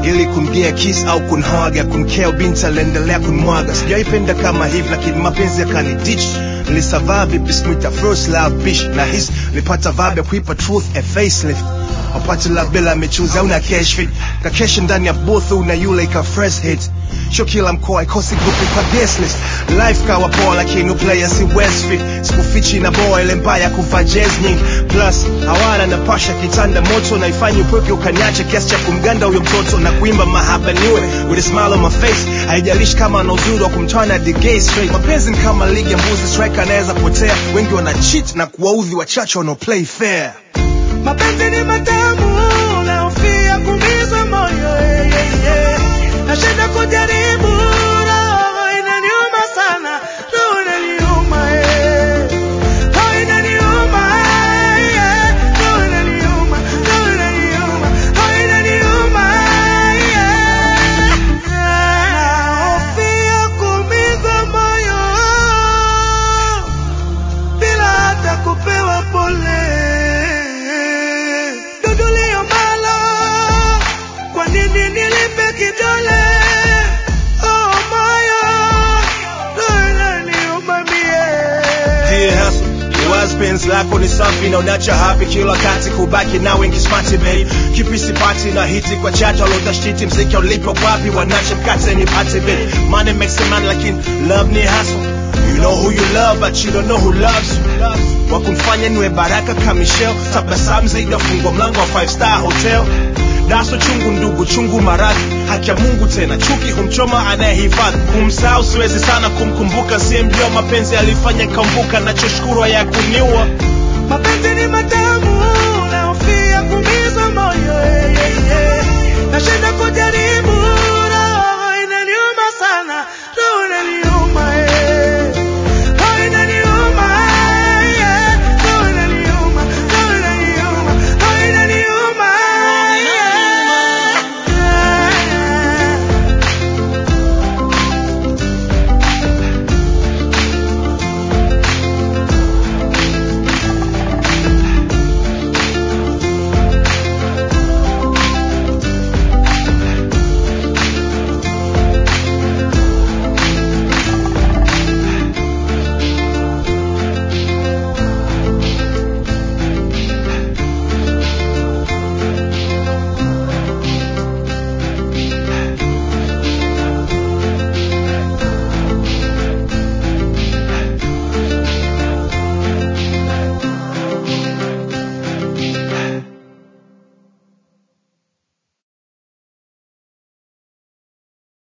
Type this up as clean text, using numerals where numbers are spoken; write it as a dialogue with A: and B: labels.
A: ili kumgia kiss au kunhaga, kumkeo binti aliendelea kunmwaga. Sijaipenda kama hivi lakini mapenzi yakaniditch. Nilisurvive vipi smita first love bitch, na his nilipata vibe ya kuipa truth a facelift. Wapati la bila mechuza una cash fit, kakesha ndani ya both una yule ika fresh hit. Show kila mkoa ikosi grupi kwa guest list. Life kawa poa lakini player si Westfield. Sikufichi na boy ile mbaya kuva jazz nyingi. Plus hawana na pasha kitanda moto, na ifanye upoke ukaniache kiasi cha kumganda huyo mtoto na kuimba mahaba niwe with a smile on my face. Haijalishi kama ana uzuri wa kumtana the gay straight. Mapenzi ni kama ligi ya mbuzi, striker anaweza potea. Wengi wana cheat na kuwaudhi wachache wana play fair.
B: Mapenzi ni matamu na hofia kuumiza moyo, nashinda kujaribu, roho inaniuma sana, roho inaniuma, roho inaniuma, roho inaniuma, roho inaniuma, roho inaniuma, hofia kuumiza moyo bila hata kupewa pole. Nilipe kidole, oh moyo, lola niumamie.
A: Dear hustle, your husband's lako ni safi na unacha happy kila kati kubaki na wengi smarty babe. Kipi sipati na hiti kwa chat alotashiti mziki ulipo wapi wanacha mkate ni pate babe. Money makes a man lakini love ni hustle. You know who you love but you don't know who loves you. Wakumfanya niwe baraka kama Michelle, tabasamu zaidi fungua mlango wa 5-star hotel. Daso chungu ndugu chungu maradhi, haki ya Mungu tena chuki humchoma anayehifadhi. Kumsahau siwezi sana, kumkumbuka siemjua. Mapenzi alifanya kambuka, nachoshukuru haya kuniua.
B: Mapenzi ni matamu na hofia kuumiza moyo, nashinda kujaribu, roho inaniuma sana.